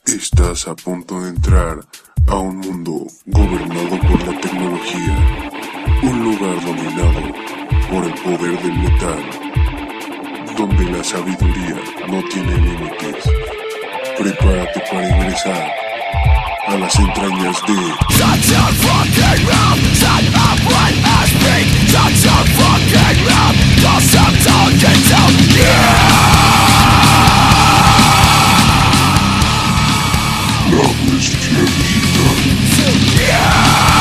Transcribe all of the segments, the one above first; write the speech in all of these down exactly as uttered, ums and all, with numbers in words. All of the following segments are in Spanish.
Estás a punto de entrar a un mundo gobernado por la tecnología, un lugar dominado por el poder del metal, donde la sabiduría no tiene límites. Prepárate para ingresar a las entrañas de Shut your fucking mouth, shut up when I speak. Shut your fucking mouth, cause I'm talking to you. La bestia digital. Yeah.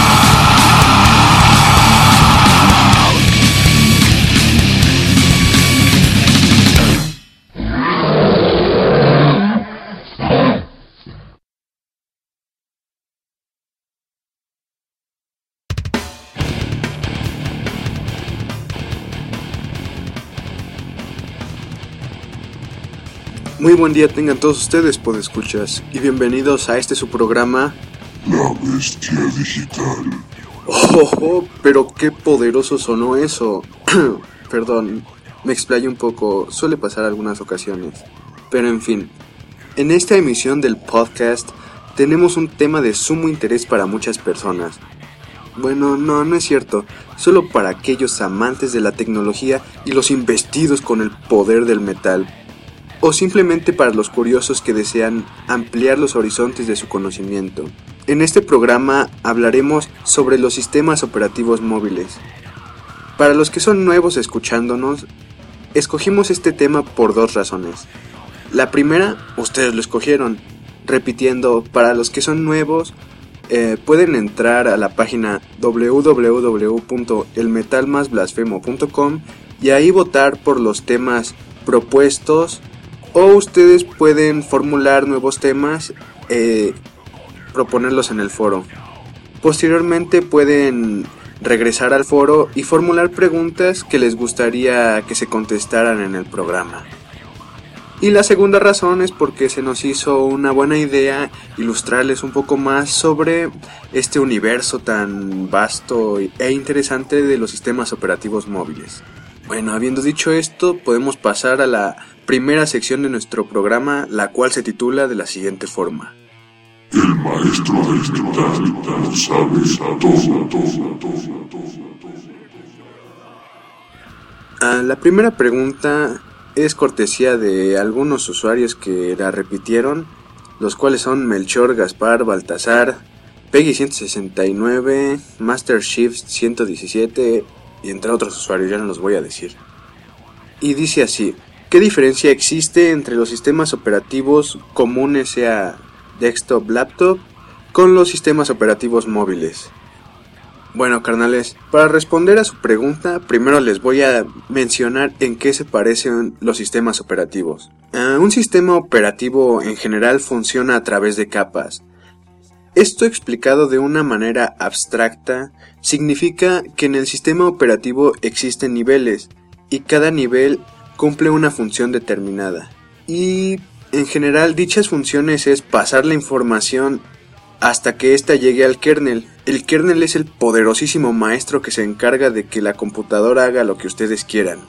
Muy buen día tengan todos ustedes, podescuchas, y bienvenidos a este su programa La Bestia Digital. Oh, oh, pero qué poderoso sonó eso. Perdón, me explayé un poco, suele pasar algunas ocasiones. Pero en fin, en esta emisión del podcast tenemos un tema de sumo interés para muchas personas. Bueno, no, no es cierto, solo para aquellos amantes de la tecnología y los investidos con el poder del metal. O simplemente para los curiosos que desean ampliar los horizontes de su conocimiento. En este programa hablaremos sobre los sistemas operativos móviles. Para los que son nuevos escuchándonos, escogimos este tema por dos razones. La primera, ustedes lo escogieron. Repitiendo, para los que son nuevos, eh, pueden entrar a la página doble u doble u doble u punto el metal más blasfemo punto com y ahí votar por los temas propuestos. O ustedes pueden formular nuevos temas, eh, proponerlos en el foro. Posteriormente pueden regresar al foro y formular preguntas que les gustaría que se contestaran en el programa. Y la segunda razón es porque se nos hizo una buena idea ilustrarles un poco más sobre este universo tan vasto e interesante de los sistemas operativos móviles. Bueno, habiendo dicho esto, podemos pasar a la primera sección de nuestro programa, la cual se titula de la siguiente forma. El maestro del metal lo sabe todo, todo, todo, todo. Ah, la primera pregunta es cortesía de algunos usuarios que la repitieron, los cuales son Melchor, Gaspar, Baltasar, Peggy ciento sesenta y nueve, Master Shift ciento diecisiete y entre otros usuarios, ya no los voy a decir. Y dice así: ¿qué diferencia existe entre los sistemas operativos comunes, sea desktop, laptop, con los sistemas operativos móviles? Bueno, carnales, para responder a su pregunta, primero les voy a mencionar en qué se parecen los sistemas operativos. Uh, un sistema operativo en general funciona a través de capas. Esto, explicado de una manera abstracta, significa que en el sistema operativo existen niveles y cada nivel cumple una función determinada. Y en general dichas funciones es pasar la información hasta que ésta llegue al kernel. El kernel es el poderosísimo maestro que se encarga de que la computadora haga lo que ustedes quieran.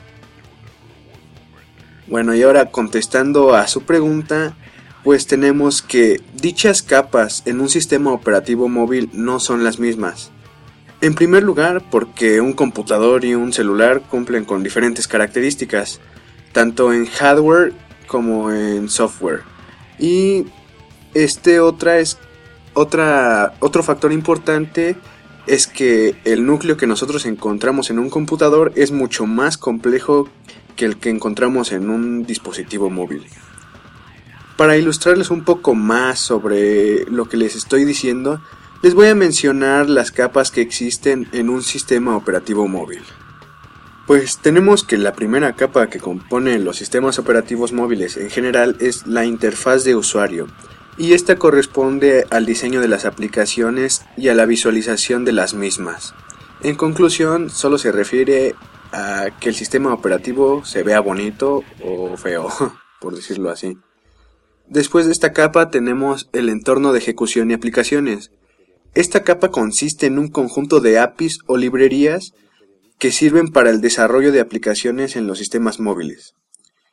Bueno, y ahora contestando a su pregunta, pues tenemos que dichas capas en un sistema operativo móvil no son las mismas. En primer lugar, porque un computador y un celular cumplen con diferentes características, tanto en hardware como en software. Y este otra es otra otro factor importante es que el núcleo que nosotros encontramos en un computador es mucho más complejo que el que encontramos en un dispositivo móvil. Para ilustrarles un poco más sobre lo que les estoy diciendo, les voy a mencionar las capas que existen en un sistema operativo móvil. Pues tenemos que la primera capa que compone los sistemas operativos móviles en general es la interfaz de usuario, y esta corresponde al diseño de las aplicaciones y a la visualización de las mismas. En conclusión, solo se refiere a que el sistema operativo se vea bonito o feo, por decirlo así. Después de esta capa tenemos el entorno de ejecución y aplicaciones. Esta capa consiste en un conjunto de A P Is o librerías que sirven para el desarrollo de aplicaciones en los sistemas móviles.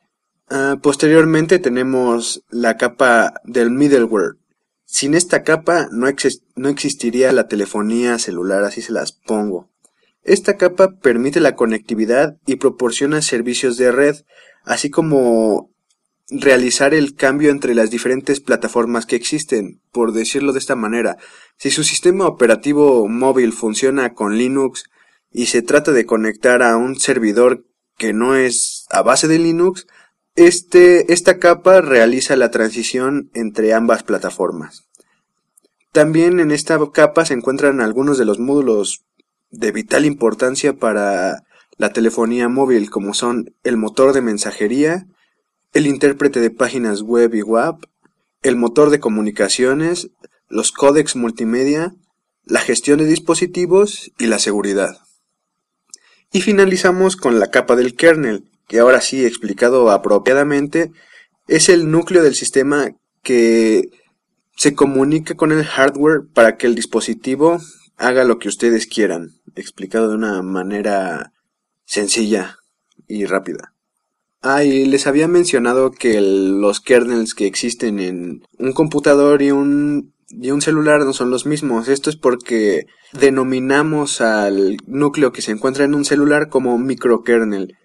Uh, posteriormente tenemos la capa del middleware. Sin esta capa no, ex- no existiría la telefonía celular, así se las pongo. Esta capa permite la conectividad y proporciona servicios de red, así como realizar el cambio entre las diferentes plataformas que existen, por decirlo de esta manera. Si su sistema operativo móvil funciona con Linux y se trata de conectar a un servidor que no es a base de Linux, este, esta capa realiza la transición entre ambas plataformas. También en esta capa se encuentran algunos de los módulos de vital importancia para la telefonía móvil, como son el motor de mensajería, el intérprete de páginas web y W A P, el motor de comunicaciones, los códecs multimedia, la gestión de dispositivos y la seguridad. Y finalizamos con la capa del kernel, que ahora sí, explicado apropiadamente, es el núcleo del sistema que se comunica con el hardware para que el dispositivo haga lo que ustedes quieran, explicado de una manera sencilla y rápida. Ah, y les había mencionado que el, los kernels que existen en un computador y un, y un celular no son los mismos. Esto es porque denominamos al núcleo que se encuentra en un celular como microkernel.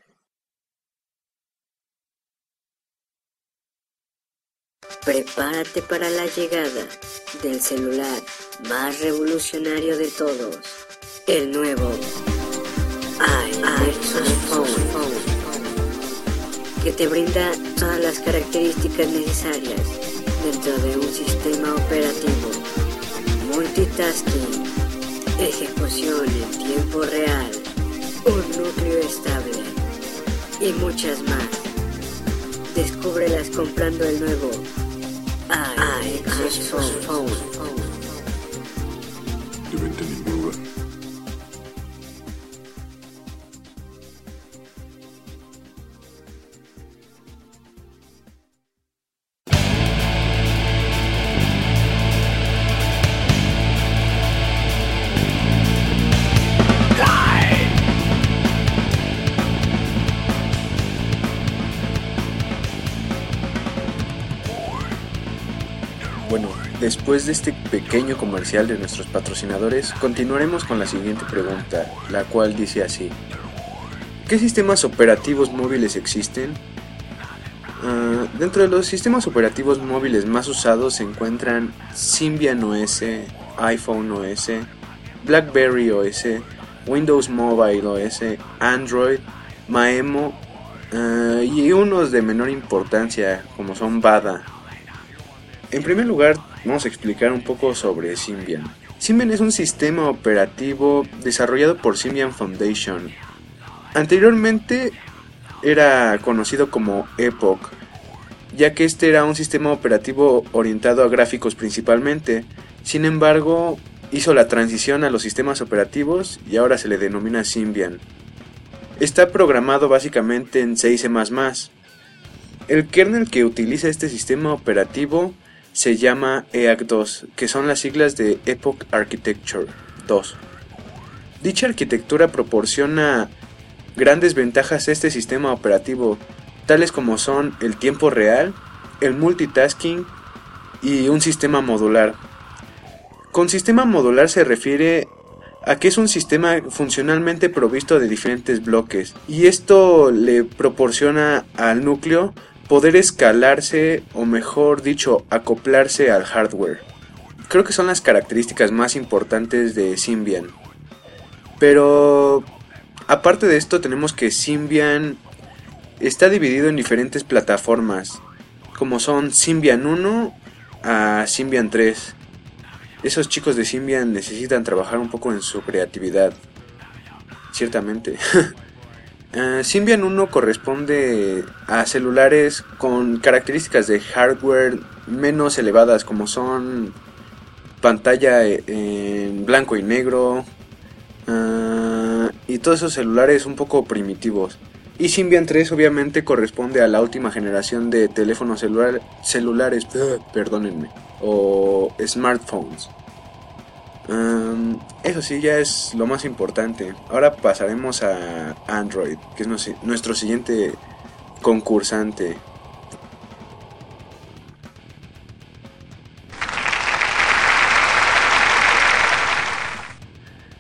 Prepárate para la llegada del celular más revolucionario de todos, el nuevo iPhone, que te brinda todas las características necesarias dentro de un sistema operativo, multitasking, ejecución en tiempo real, un núcleo estable y muchas más. Descúbrelas comprando el nuevo iPhone. De venta en ningún lugar. Bueno, después de este pequeño comercial de nuestros patrocinadores, continuaremos con la siguiente pregunta, la cual dice así: ¿qué sistemas operativos móviles existen? Uh, dentro de los sistemas operativos móviles más usados se encuentran Symbian O S, iPhone O S, BlackBerry O S, Windows Mobile O S, Android, Maemo uh, y unos de menor importancia como son Bada. En primer lugar, vamos a explicar un poco sobre Symbian. Symbian es un sistema operativo desarrollado por Symbian Foundation. Anteriormente era conocido como Epoch, ya que este era un sistema operativo orientado a gráficos principalmente. Sin embargo, hizo la transición a los sistemas operativos y ahora se le denomina Symbian. Está programado básicamente en C y C más más. El kernel que utiliza este sistema operativo se llama E A C dos, que son las siglas de Epoch Architecture dos. Dicha arquitectura proporciona grandes ventajas a este sistema operativo, tales como son el tiempo real, el multitasking y un sistema modular. Con sistema modular se refiere a que es un sistema funcionalmente provisto de diferentes bloques, y esto le proporciona al núcleo poder escalarse, o mejor dicho, acoplarse al hardware. Creo que son las características más importantes de Symbian. Pero aparte de esto, tenemos que Symbian está dividido en diferentes plataformas, como son Symbian uno a Symbian tres. Esos chicos de Symbian necesitan trabajar un poco en su creatividad, ciertamente. Uh, Symbian uno corresponde a celulares con características de hardware menos elevadas, como son pantalla en blanco y negro uh, y todos esos celulares un poco primitivos. Y Symbian tres obviamente corresponde a la última generación de teléfonos celular, celulares, uh, perdónenme, o smartphones. Um, eso sí, ya es lo más importante. Ahora pasaremos a Android, que es nuestro siguiente concursante.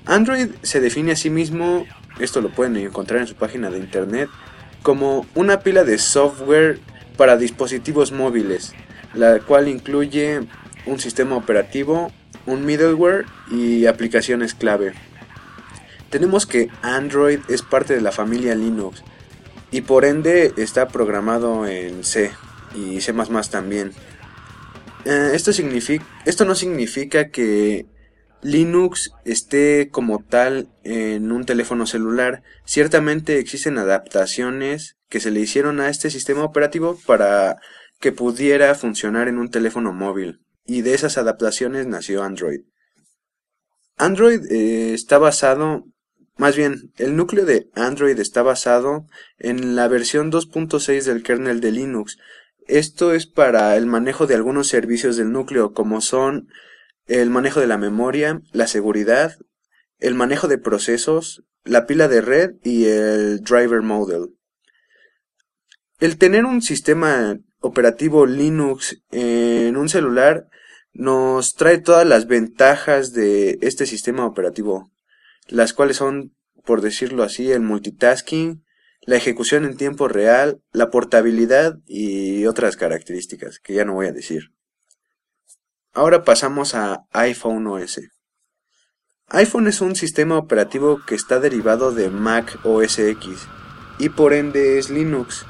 Android se define a sí mismo, esto lo pueden encontrar en su página de internet, como una pila de software para dispositivos móviles, la cual incluye un sistema operativo, un middleware y aplicaciones clave. Tenemos que Android es parte de la familia Linux y por ende está programado en C y C++ también. Eh, esto, significa, esto no significa que Linux esté como tal en un teléfono celular. Ciertamente existen adaptaciones que se le hicieron a este sistema operativo para que pudiera funcionar en un teléfono móvil, y de esas adaptaciones nació Android. Android eh, está basado, más bien, el núcleo de Android está basado en la versión dos punto seis del kernel de Linux. Esto es para el manejo de algunos servicios del núcleo, como son el manejo de la memoria, la seguridad, el manejo de procesos, la pila de red y el driver model. El tener un sistema operativo Linux en un celular nos trae todas las ventajas de este sistema operativo, las cuales son, por decirlo así, el multitasking, la ejecución en tiempo real, la portabilidad y otras características que ya no voy a decir. Ahora pasamos a iPhone O S. iPhone es un sistema operativo que está derivado de Mac O S X y por ende es Linux.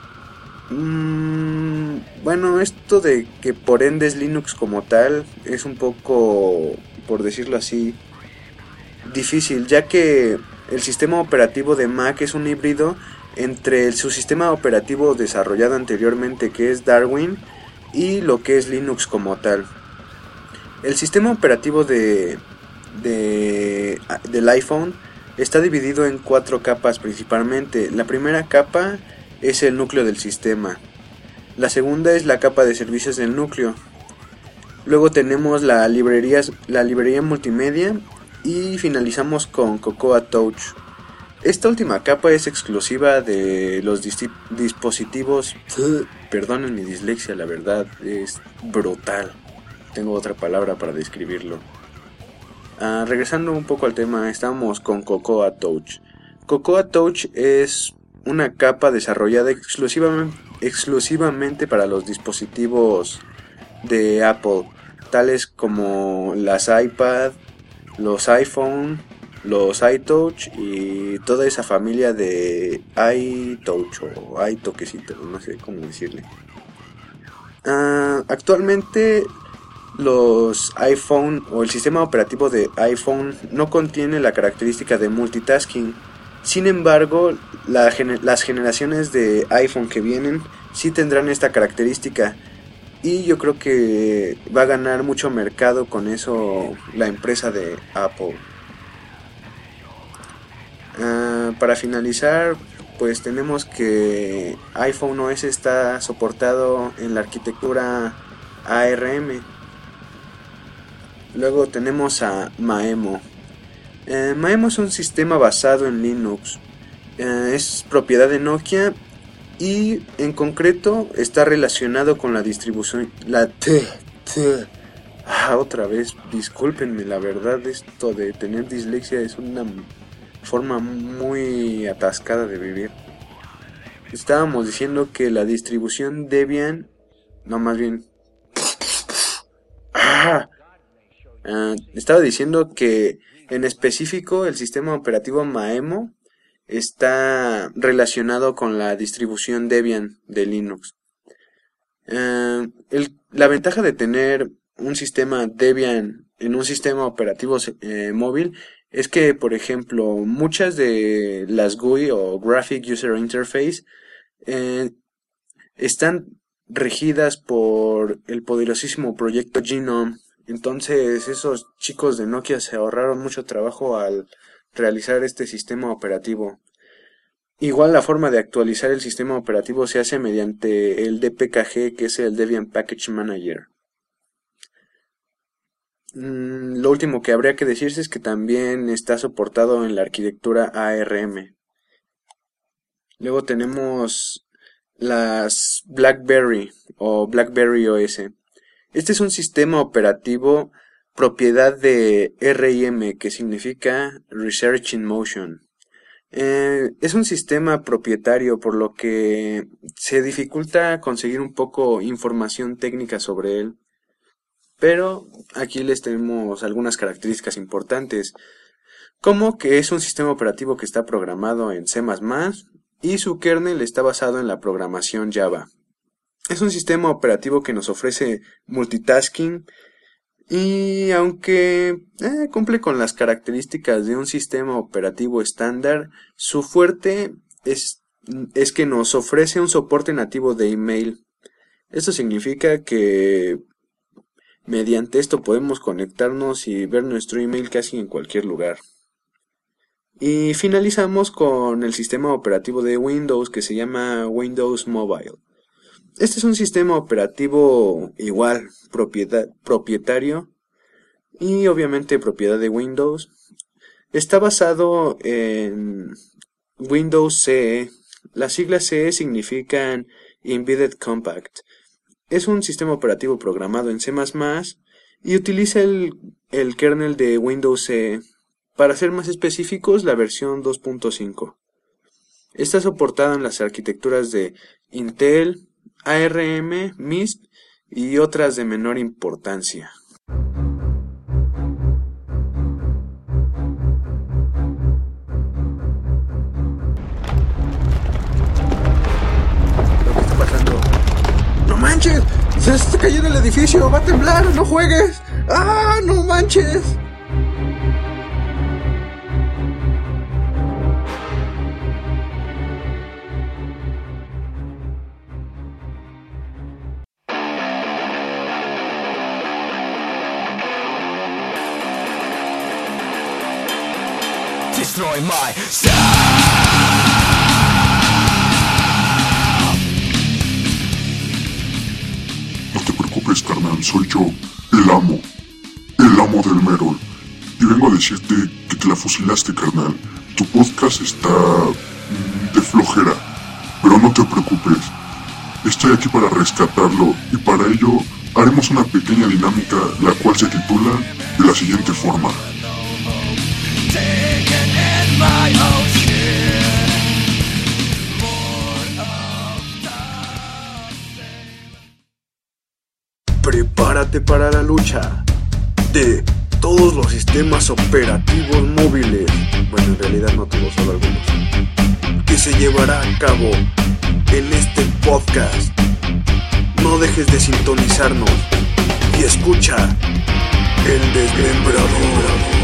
Mm, bueno, esto de que por ende es Linux como tal es un poco, por decirlo así, difícil, ya que el sistema operativo de Mac es un híbrido entre el, su sistema operativo desarrollado anteriormente, que es Darwin, y lo que es Linux como tal. El sistema operativo de, de, del iPhone está dividido en cuatro capas principalmente. La primera capa es el núcleo del sistema. La segunda es la capa de servicios del núcleo. Luego tenemos la librería, la librería multimedia y finalizamos con Cocoa Touch. Esta última capa es exclusiva de los dis- dispositivos... Perdonen mi dislexia, la verdad es brutal. Tengo otra palabra para describirlo. Uh, regresando un poco al tema, estamos con Cocoa Touch. Cocoa Touch es una capa desarrollada exclusivamente, exclusivamente para los dispositivos de Apple, tales como las iPad, los iPhone, los iTouch y toda esa familia de iTouch o iToquecito, no sé cómo decirle. Uh, actualmente los iPhone o el sistema operativo de iPhone no contiene la característica de multitasking. Sin embargo, la gener- las generaciones de iPhone que vienen sí tendrán esta característica. Y yo creo que va a ganar mucho mercado con eso la empresa de Apple. Uh, para finalizar, pues tenemos que iPhone O S está soportado en la arquitectura A R M. Luego tenemos a Maemo. Eh, Maemo es un sistema basado en Linux. Eh, es propiedad de Nokia y en concreto está relacionado con la distribución. La T. T ah, otra vez, discúlpenme, la verdad esto de tener dislexia es una forma muy atascada de vivir. Estábamos diciendo que la distribución Debian, no más bien. Ah, Uh, estaba diciendo que en específico el sistema operativo Maemo está relacionado con la distribución Debian de Linux. Uh, el, la ventaja de tener un sistema Debian en un sistema operativo eh, móvil es que, por ejemplo, muchas de las G U I o Graphic User Interface eh, están regidas por el poderosísimo proyecto Genome. Entonces esos chicos de Nokia se ahorraron mucho trabajo al realizar este sistema operativo. Igual la forma de actualizar el sistema operativo se hace mediante el D P K G, que es el Debian Package Manager. Mm, lo último que habría que decirse es que también está soportado en la arquitectura A R M. Luego tenemos las BlackBerry o BlackBerry O S. Este es un sistema operativo propiedad de R I M, que significa Research in Motion. Eh, es un sistema propietario, por lo que se dificulta conseguir un poco información técnica sobre él. Pero aquí les tenemos algunas características importantes, como que es un sistema operativo que está programado en C más más y su kernel está basado en la programación Java. Es un sistema operativo que nos ofrece multitasking y aunque eh, cumple con las características de un sistema operativo estándar, su fuerte es, es que nos ofrece un soporte nativo de email. Esto significa que mediante esto podemos conectarnos y ver nuestro email casi en cualquier lugar. Y finalizamos con el sistema operativo de Windows, que se llama Windows Mobile. Este es un sistema operativo igual, propiedad, propietario y obviamente propiedad de Windows. Está basado en Windows C E. Las siglas C E significan Embedded Compact. Es un sistema operativo programado en C más más y utiliza el, el kernel de Windows C E. Para ser más específicos, la versión dos punto cinco. Está soportado en las arquitecturas de Intel, A R M, M I S P y otras de menor importancia. ¿Qué está pasando? ¡No manches! ¡Se está cayendo el edificio! ¡Va a temblar! ¡No juegues! ¡Ah! ¡No manches! Destroy my soul. No te preocupes, carnal, soy yo, el amo, el amo del Merol. Y vengo a decirte que te la fusilaste, carnal. Tu podcast está mmm, de flojera, pero no te preocupes. Estoy aquí para rescatarlo y para ello haremos una pequeña dinámica, la cual se titula de la siguiente forma. Prepárate para la lucha de todos los sistemas operativos móviles, bueno, en realidad no todos, solo algunos, que se llevará a cabo en este podcast. No dejes de sintonizarnos y escucha El Desmembrador.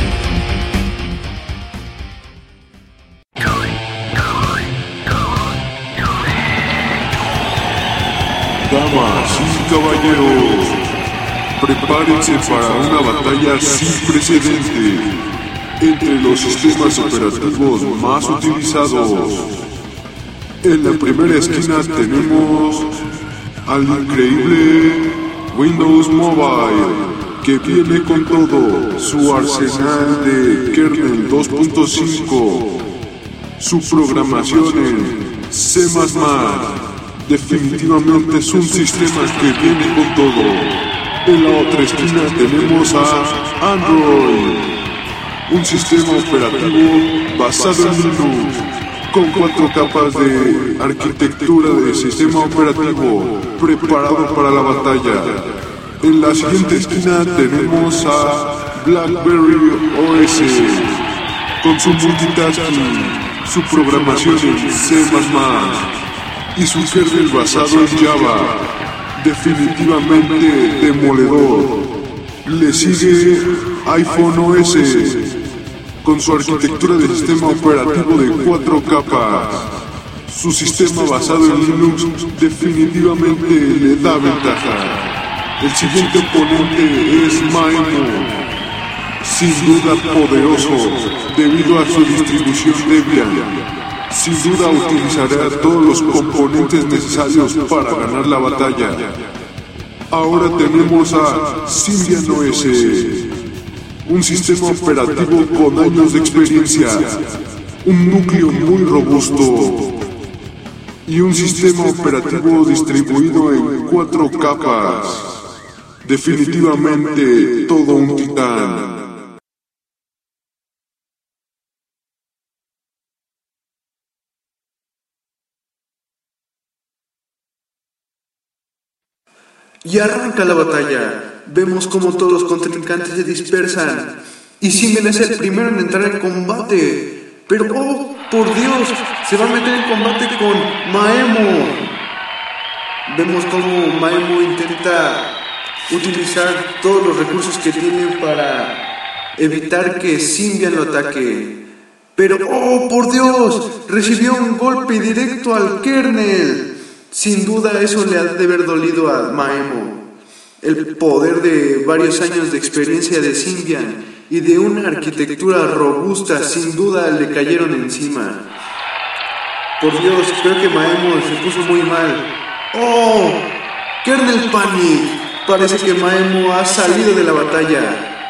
Damas y caballeros, prepárense para una batalla sin precedente entre los sistemas operativos más utilizados. En la primera esquina tenemos al increíble Windows Mobile, que viene con todo su arsenal de kernel dos punto cinco, su programación en C más más. Definitivamente es un sistema que viene con todo. En la otra esquina tenemos a Android, un sistema operativo basado en Linux, con cuatro capas de arquitectura de sistema operativo preparado para la batalla. En la siguiente esquina tenemos a BlackBerry O S, con su multitasking, su programación en C más más, y su kernel basado en Java, definitivamente demoledor. Le sigue iPhone O S, con su arquitectura de sistema operativo de cuatro capas. Su sistema basado en Linux definitivamente le da ventaja. El siguiente oponente es Maemo, sin duda poderoso debido a su distribución Debian. Sin duda utilizará todos los componentes necesarios para ganar la batalla. Ahora tenemos a Symbian O S, un sistema operativo con años de experiencia, un núcleo muy robusto y un sistema operativo distribuido en cuatro capas. Definitivamente todo un titán. Y arranca la batalla. Vemos como todos los contrincantes se dispersan. Y Symbian es el primero en entrar en combate. Pero, oh, por Dios, se va a meter en combate con Maemo. Vemos como Maemo intenta utilizar todos los recursos que tiene para evitar que Symbian lo ataque. Pero, oh, por Dios, recibió un golpe directo al kernel. Sin duda eso le ha de haber dolido a Maemo. El poder de varios años de experiencia de Symbian y de una arquitectura robusta sin duda le cayeron encima. Por Dios, creo que Maemo se puso muy mal. ¡Oh! Kernel Panic. Parece que Maemo ha salido de la batalla.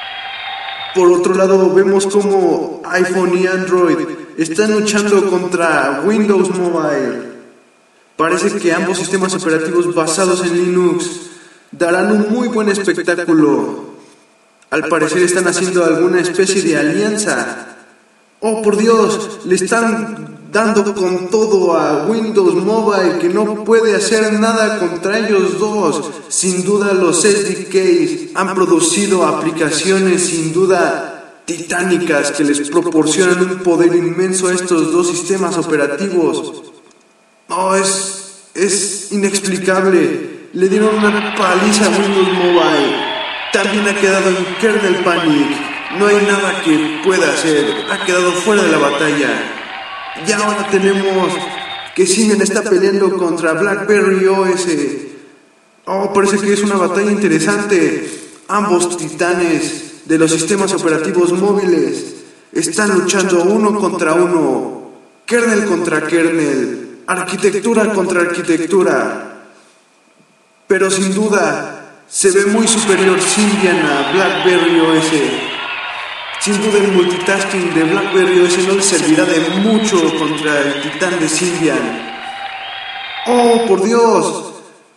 Por otro lado, vemos como iPhone y Android están luchando contra Windows Mobile. Parece que ambos sistemas operativos basados en Linux darán un muy buen espectáculo. Al parecer están haciendo alguna especie de alianza. ¡Oh, por Dios! Le están dando con todo a Windows Mobile, que no puede hacer nada contra ellos dos. Sin duda los S D Ks han producido aplicaciones sin duda titánicas que les proporcionan un poder inmenso a estos dos sistemas operativos. No, es, es inexplicable. Le dieron una paliza a Windows Mobile. También ha quedado en kernel panic. No hay nada que pueda hacer. Ha quedado fuera de la batalla. Y ahora tenemos que Symbian está peleando contra BlackBerry O S. Oh, parece que es una batalla interesante. Ambos titanes de los sistemas operativos móviles están luchando uno contra uno. Kernel contra kernel. Arquitectura contra arquitectura. Pero sin duda se ve muy superior Symbian a BlackBerry O S. Sin duda el multitasking de BlackBerry O S no le servirá de mucho contra el titán de Symbian. ¡Oh, por Dios!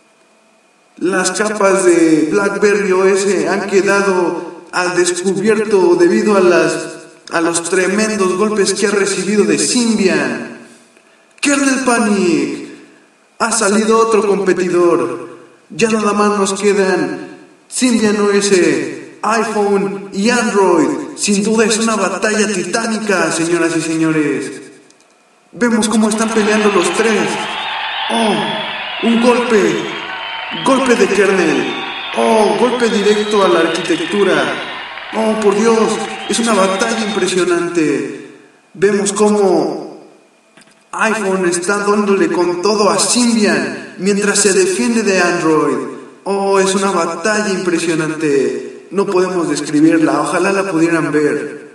Las capas de BlackBerry O S han quedado al descubierto debido a, las, a los tremendos golpes que ha recibido de Symbian. Kernel Panic. Ha salido otro competidor. Ya nada más nos quedan Symbian O S, iPhone y Android. Sin duda es una batalla titánica, señoras y señores. Vemos cómo están peleando los tres. Oh, un golpe. Golpe de kernel. Oh, golpe directo a la arquitectura. Oh, por Dios, es una batalla impresionante. Vemos cómo iPhone está dándole con todo a Symbian mientras se defiende de Android. Oh, es una batalla impresionante. No podemos describirla, ojalá la pudieran ver.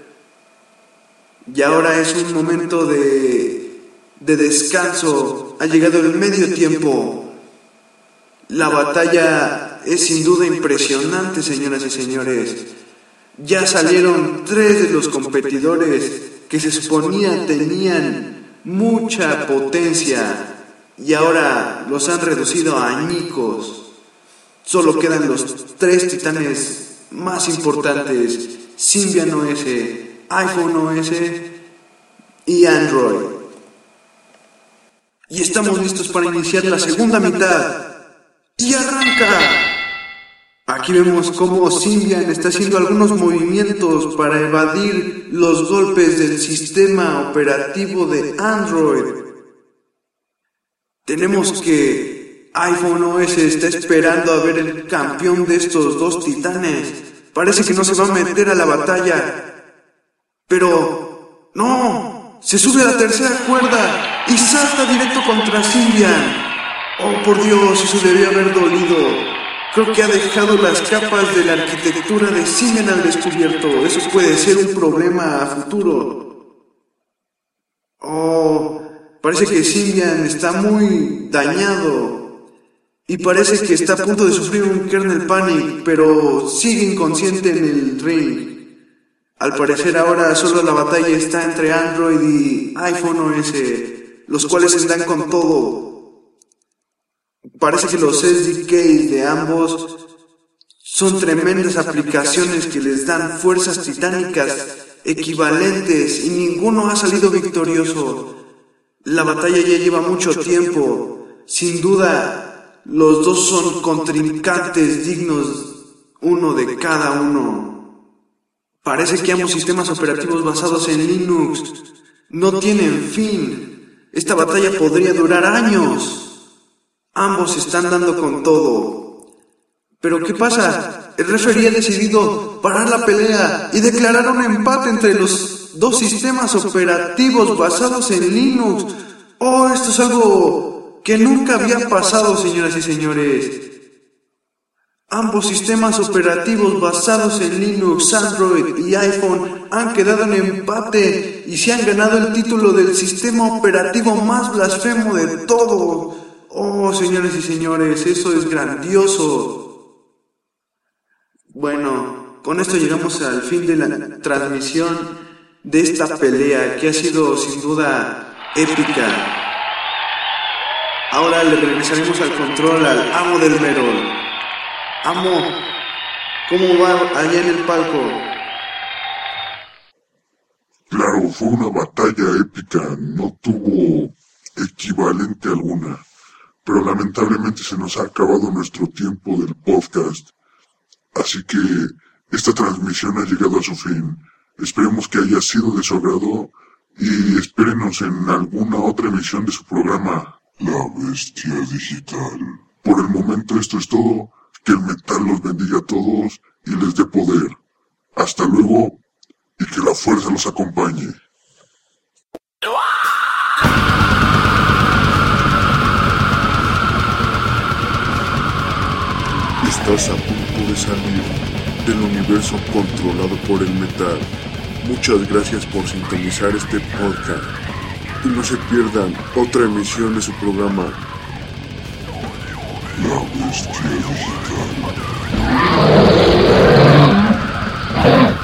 Y ahora es un momento de, de descanso. Ha llegado el medio tiempo. La batalla es sin duda impresionante, señoras y señores. Ya salieron tres de los competidores que se suponía tenían mucha potencia y ahora los han reducido a añicos. Solo quedan los tres titanes más importantes: Symbian O S, iPhone O S y Android. Y estamos listos para iniciar la segunda mitad. ¡Y arranca! Aquí vemos cómo Symbian está haciendo algunos movimientos para evadir los golpes del sistema operativo de Android. Tenemos que iPhone O S está esperando a ver el campeón de estos dos titanes. Parece que no se va a meter a la batalla. Pero no, se sube a la tercera cuerda y salta directo contra Symbian. Oh, por Dios, eso debió haber dolido. Creo que ha dejado las capas de la arquitectura de Symbian al descubierto. Eso puede ser un problema a futuro. Oh, parece que Symbian está muy dañado. Y parece que está a punto de sufrir un kernel panic, pero sigue inconsciente en el ring. Al parecer ahora solo la batalla está entre Android y iPhone O S, los cuales están con todo. Parece que los S D Ks de ambos Son tremendas aplicaciones que les dan fuerzas titánicas equivalentes y ninguno ha salido victorioso. La batalla ya lleva mucho tiempo. Sin duda, los dos son contrincantes dignos uno de cada uno. Parece que ambos sistemas operativos basados en Linux no tienen fin. Esta batalla podría durar años. Ambos están dando con todo. ¿Pero qué pasa? El referee ha decidido parar la pelea y declarar un empate entre los dos sistemas operativos basados en Linux. Oh, esto es algo que nunca había pasado, señoras y señores. Ambos sistemas operativos basados en Linux, Android y iPhone han quedado en empate y se han ganado el título del sistema operativo más blasfemo de todo. Oh, señores y señores, eso es grandioso. Bueno, con esto llegamos al fin de la transmisión de esta pelea que ha sido sin duda épica. Ahora le regresaremos al control al amo del Merol. Amo, ¿cómo va allá en el palco? Claro, fue una batalla épica, no tuvo equivalente alguna, pero lamentablemente se nos ha acabado nuestro tiempo del podcast, así que esta transmisión ha llegado a su fin. Esperemos que haya sido de su agrado y espérenos en alguna otra emisión de su programa, La Bestia Digital. Por el momento esto es todo. Que el metal los bendiga a todos y les dé poder. Hasta luego y que la fuerza los acompañe. Estás a punto de salir del universo controlado por el metal. Muchas gracias por sintonizar este podcast. Y no se pierdan otra emisión de su programa La Bestia Digital.